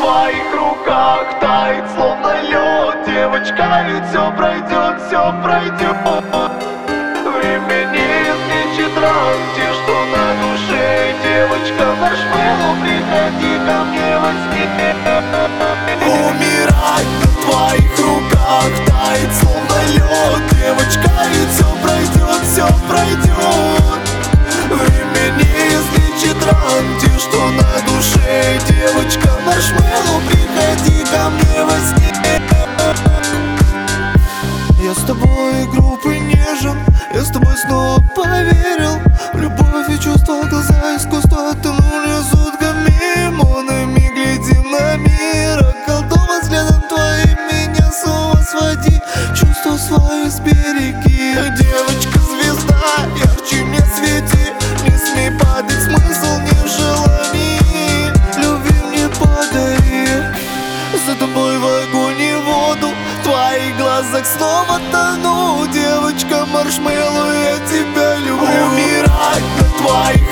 твоих руках тает, словно лед. Девочка, и все пройдет, все пройдет. Время не излечит ран, те, что на душе. Девочка, маршмеллоу, приходи ко мне во сне. Умирать на твоих руках тает, словно лед. Девочка, и все пройдет, все пройдет. Время не излечит ран, те, что на душе. Девочка, маршмеллоу, приходи ко мне во сне. Я с тобой груб и нежен, я с тобой снова поверил. Любовь и чувства, глаза, искусство тонули сутками. Монами глядим на мир, околдован взглядом твоим. Меня с ума своди, чувства свои сбереги. Девочка, звезда, ярче мне свети. Не смей падать, смысл не в желании. Любви мне подари, за тобой в огонь и воду. В твоих глазах снова тону. Девочка, маршмеллоу, я тебя люблю. Умирать на твоих